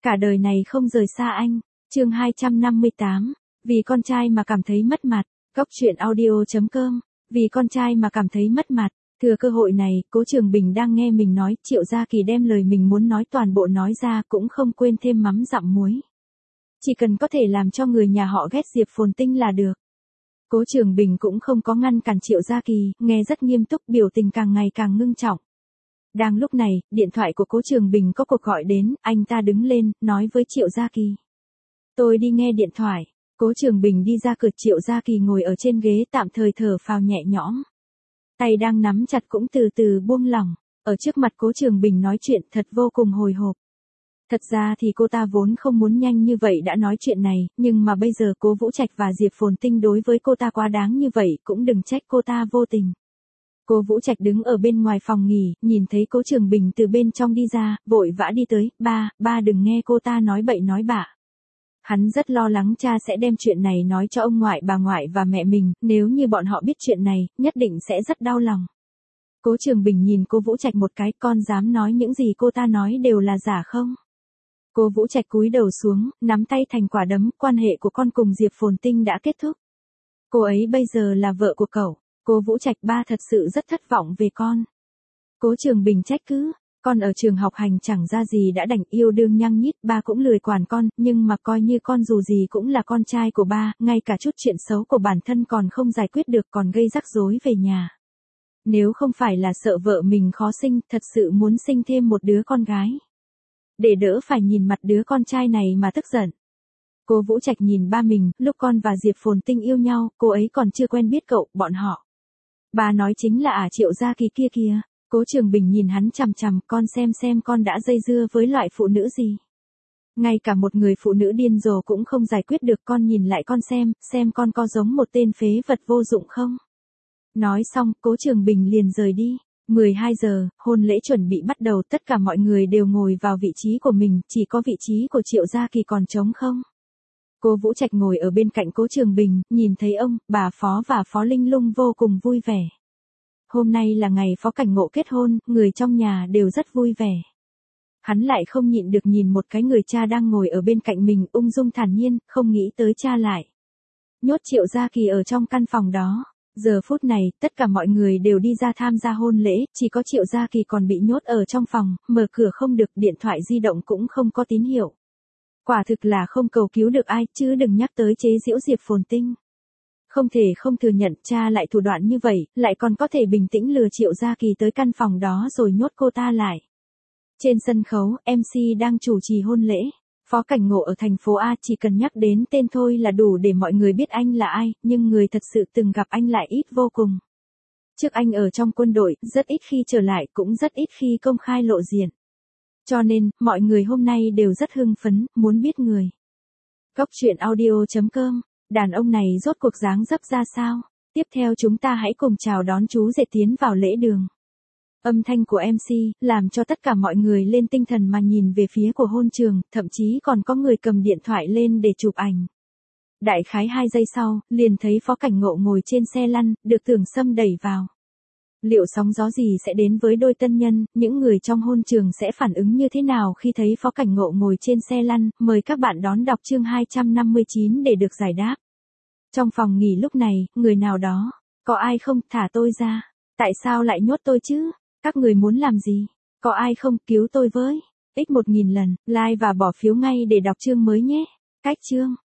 Cả đời này không rời xa anh. Chương 258. Vì con trai mà cảm thấy mất mặt. Góc truyện audio.com. Vì con trai mà cảm thấy mất mặt. Thừa cơ hội này, Cố Trường Bình đang nghe mình nói, Triệu Gia Kỳ đem lời mình muốn nói toàn bộ nói ra, cũng không quên thêm mắm dặm muối. Chỉ cần có thể làm cho người nhà họ ghét Diệp Phồn Tinh là được. Cố Trường Bình cũng không có ngăn cản Triệu Gia Kỳ, nghe rất nghiêm túc, biểu tình càng ngày càng ngưng trọng. Đang lúc này, điện thoại của Cố Trường Bình có cuộc gọi đến, anh ta đứng lên, nói với Triệu Gia Kỳ. Tôi đi nghe điện thoại. Cố Trường Bình đi ra cửa, Triệu Gia Kỳ ngồi ở trên ghế tạm thời thở phào nhẹ nhõm. Tay đang nắm chặt cũng từ từ buông lỏng, ở trước mặt Cố Trường Bình nói chuyện thật vô cùng hồi hộp. Thật ra thì cô ta vốn không muốn nhanh như vậy đã nói chuyện này, nhưng mà bây giờ Cố Vũ Trạch và Diệp Phồn Tinh đối với cô ta quá đáng như vậy, cũng đừng trách cô ta vô tình. Cố Vũ Trạch đứng ở bên ngoài phòng nghỉ, nhìn thấy Cố Trường Bình từ bên trong đi ra, vội vã đi tới, ba đừng nghe cô ta nói bậy nói bạ. Hắn rất lo lắng cha sẽ đem chuyện này nói cho ông ngoại, bà ngoại và mẹ mình, nếu như bọn họ biết chuyện này, nhất định sẽ rất đau lòng. Cố Trường Bình nhìn Cố Vũ Trạch một cái, con dám nói những gì cô ta nói đều là giả không? Cố Vũ Trạch cúi đầu xuống, nắm tay thành quả đấm, quan hệ của con cùng Diệp Phồn Tinh đã kết thúc. Cô ấy bây giờ là vợ của cậu. Cố Vũ Trạch, ba thật sự rất thất vọng về con. Cố Trường Bình trách cứ, con ở trường học hành chẳng ra gì đã đành yêu đương nhăng nhít, ba cũng lười quản con, nhưng mà coi như con dù gì cũng là con trai của ba, ngay cả chút chuyện xấu của bản thân còn không giải quyết được còn gây rắc rối về nhà. Nếu không phải là sợ vợ mình khó sinh, thật sự muốn sinh thêm một đứa con gái. Để đỡ phải nhìn mặt đứa con trai này mà tức giận. Cố Vũ Trạch nhìn ba mình, lúc con và Diệp Phồn Tinh yêu nhau, cô ấy còn chưa quen biết cậu, bọn họ. Ba nói chính là Triệu Gia Kỳ kia kìa. Cố Trường Bình nhìn hắn chằm chằm, con xem con đã dây dưa với loại phụ nữ gì. Ngay cả một người phụ nữ điên rồ cũng không giải quyết được, con nhìn lại con xem con có giống một tên phế vật vô dụng không. Nói xong, Cố Trường Bình liền rời đi. 12 giờ, hôn lễ chuẩn bị bắt đầu, tất cả mọi người đều ngồi vào vị trí của mình, chỉ có vị trí của Triệu Gia Kỳ còn trống không. Cố Vũ Trạch ngồi ở bên cạnh Cố Trường Bình, nhìn thấy ông, bà Phó và Phó Linh Lung vô cùng vui vẻ. Hôm nay là ngày Phó Cảnh Ngộ kết hôn, người trong nhà đều rất vui vẻ. Hắn lại không nhịn được nhìn một cái người cha đang ngồi ở bên cạnh mình, ung dung thản nhiên, không nghĩ tới cha lại nhốt Triệu Gia Kỳ ở trong căn phòng đó. Giờ phút này, tất cả mọi người đều đi ra tham gia hôn lễ, chỉ có Triệu Gia Kỳ còn bị nhốt ở trong phòng, mở cửa không được, điện thoại di động cũng không có tín hiệu. Quả thực là không cầu cứu được ai, chứ đừng nhắc tới chế giễu Diệp Phồn Tinh. Không thể không thừa nhận, cha lại thủ đoạn như vậy, lại còn có thể bình tĩnh lừa Triệu Gia Kỳ tới căn phòng đó rồi nhốt cô ta lại. Trên sân khấu, MC đang chủ trì hôn lễ. Phó Cảnh Ngộ ở thành phố A, chỉ cần nhắc đến tên thôi là đủ để mọi người biết anh là ai, nhưng người thật sự từng gặp anh lại ít vô cùng. Trước anh ở trong quân đội, rất ít khi trở lại, cũng rất ít khi công khai lộ diện. Cho nên, mọi người hôm nay đều rất hưng phấn, muốn biết người. Góc truyện audio.com. Đàn ông này rốt cuộc dáng dấp ra sao? Tiếp theo chúng ta hãy cùng chào đón chú rể tiến vào lễ đường. Âm thanh của MC, làm cho tất cả mọi người lên tinh thần mà nhìn về phía của hôn trường, thậm chí còn có người cầm điện thoại lên để chụp ảnh. Đại khái 2 giây sau, liền thấy Phó Cảnh Ngộ ngồi trên xe lăn, được Tưởng Sâm đẩy vào. Liệu sóng gió gì sẽ đến với đôi tân nhân, những người trong hôn trường sẽ phản ứng như thế nào khi thấy Phó Cảnh Ngộ ngồi trên xe lăn? Mời các bạn đón đọc chương 259 để được giải đáp. Trong phòng nghỉ lúc này, người nào đó, có ai không, thả tôi ra. Tại sao lại nhốt tôi chứ? Các người muốn làm gì? Có ai không, cứu tôi với. X 1000 lần, like và bỏ phiếu ngay để đọc chương mới nhé. Cách chương.